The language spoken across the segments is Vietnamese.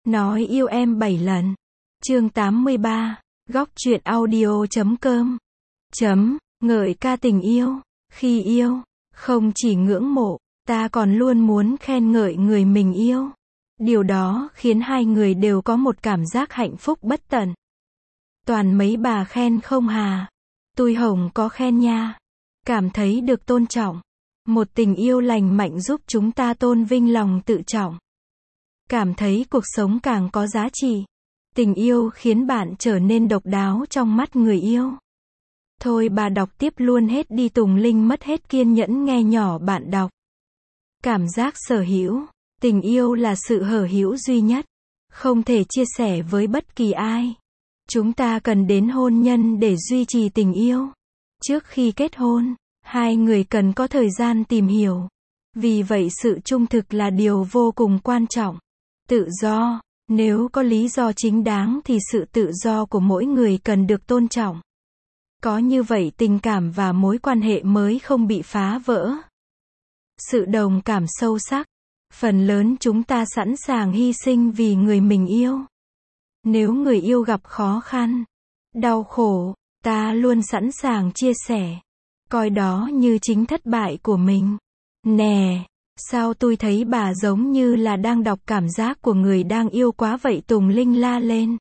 Nói yêu em 7 lần. Chương 83. Góc truyện audio.com. Ngợi ca tình yêu. Khi yêu, không chỉ ngưỡng mộ, ta còn luôn muốn khen ngợi người mình yêu. Điều đó khiến hai người đều có một cảm giác hạnh phúc bất tận. Toàn mấy bà khen không hà. Tui hồng có khen nha. Cảm thấy được tôn trọng. Một tình yêu lành mạnh giúp chúng ta tôn vinh lòng tự trọng. Cảm thấy cuộc sống càng có giá trị. Tình yêu khiến bạn trở nên độc đáo trong mắt người yêu. Thôi bà đọc tiếp luôn hết đi. Tùng Linh mất hết kiên nhẫn nghe nhỏ bạn đọc. Cảm giác sở hữu. Tình yêu là sự hở hữu duy nhất. Không thể chia sẻ với bất kỳ ai. Chúng ta cần đến hôn nhân để duy trì tình yêu. Trước khi kết hôn, hai người cần có thời gian tìm hiểu. Vì vậy sự trung thực là điều vô cùng quan trọng. Tự do. Nếu có lý do chính đáng thì sự tự do của mỗi người cần được tôn trọng. Có như vậy tình cảm và mối quan hệ mới không bị phá vỡ. Sự đồng cảm sâu sắc. Phần lớn chúng ta sẵn sàng hy sinh vì người mình yêu. Nếu người yêu gặp khó khăn, đau khổ, ta luôn sẵn sàng chia sẻ. Coi đó như chính thất bại của mình. Nè, sao tôi thấy bà giống như là đang đọc cảm giác của người đang yêu quá vậy? Tùng Linh la lên.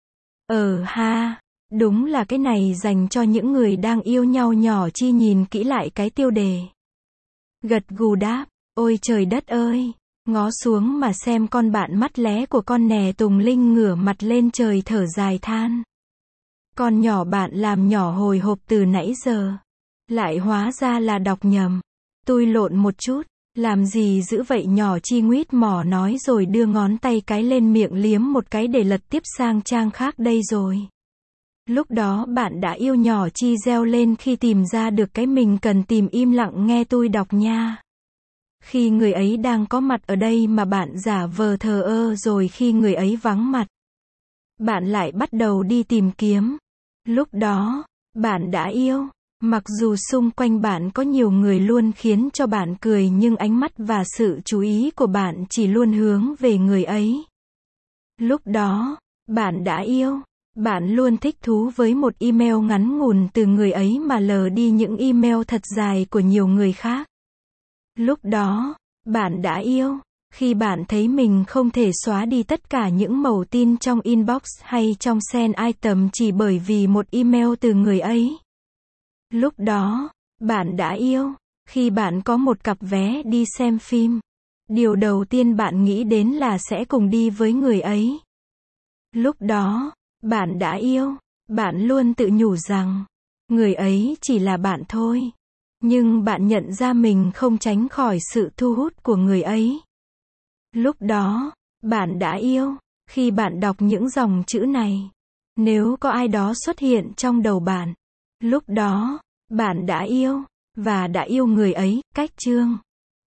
Ha, đúng là cái này dành cho những người đang yêu nhau. Nhỏ Chi nhìn kỹ lại cái tiêu đề. Gật gù đáp, ôi trời đất ơi, ngó xuống mà xem con bạn mắt lé của con nè. Tùng Linh ngửa mặt lên trời thở dài than. Con nhỏ bạn làm nhỏ hồi hộp từ nãy giờ. Lại hóa ra là đọc nhầm. Tôi lộn một chút. Làm gì dữ vậy? Nhỏ Chi nguýt mỏ nói rồi đưa ngón tay cái lên miệng liếm một cái để lật tiếp sang trang khác. Đây rồi. Lúc đó bạn đã yêu. Nhỏ Chi reo lên khi tìm ra được cái mình cần tìm. Im lặng nghe tôi đọc nha. Khi người ấy đang có mặt ở đây mà bạn giả vờ thờ ơ, rồi khi người ấy vắng mặt, bạn lại bắt đầu đi tìm kiếm. Lúc đó, bạn đã yêu. Mặc dù xung quanh bạn có nhiều người luôn khiến cho bạn cười, nhưng ánh mắt và sự chú ý của bạn chỉ luôn hướng về người ấy. Lúc đó, bạn đã yêu. Bạn luôn thích thú với một email ngắn ngủn từ người ấy mà lờ đi những email thật dài của nhiều người khác. Lúc đó, bạn đã yêu. Khi bạn thấy mình không thể xóa đi tất cả những mẩu tin trong inbox hay trong send item chỉ bởi vì một email từ người ấy. Lúc đó, bạn đã yêu. Khi bạn có một cặp vé đi xem phim, điều đầu tiên bạn nghĩ đến là sẽ cùng đi với người ấy. Lúc đó, bạn đã yêu. Bạn luôn tự nhủ rằng, người ấy chỉ là bạn thôi. Nhưng bạn nhận ra mình không tránh khỏi sự thu hút của người ấy. Lúc đó, bạn đã yêu. Khi bạn đọc những dòng chữ này, nếu có ai đó xuất hiện trong đầu bạn, lúc đó, bạn đã yêu, và đã yêu người ấy. Cách chương